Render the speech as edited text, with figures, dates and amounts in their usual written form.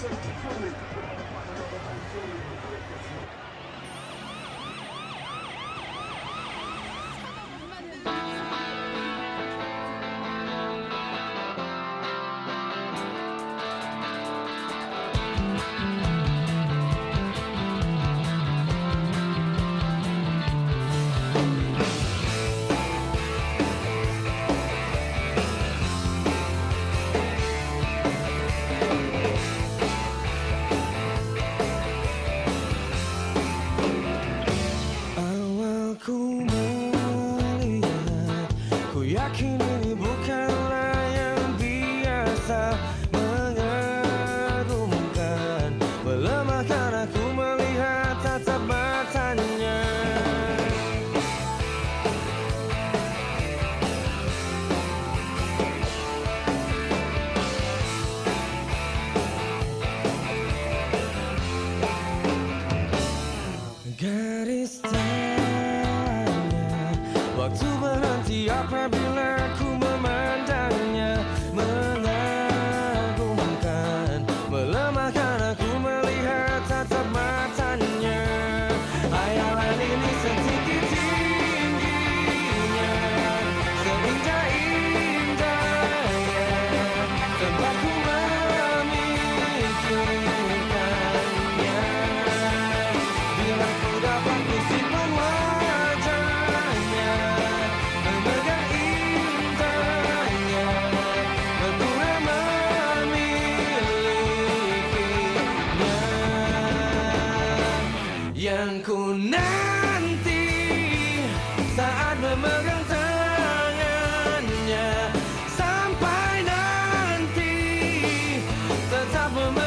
Ku melihat, ku yakin ini bukanlah yang biasa mengagumkan, melemahkan aku melihat tatap matanya. Garis waktu berhenti apabila ku memandangnya, mengagumkan, melemahkan aku melihat tatap matanya. Hayalan ini setinggi-tingginya, seindah-indahnya, tempat ku memikirkannya. Bila ku dapat ku simpan wajahnya, memegang indahnya, berguna memilikinya. Yang ku nanti saat memegang tangannya, sampai nanti tetap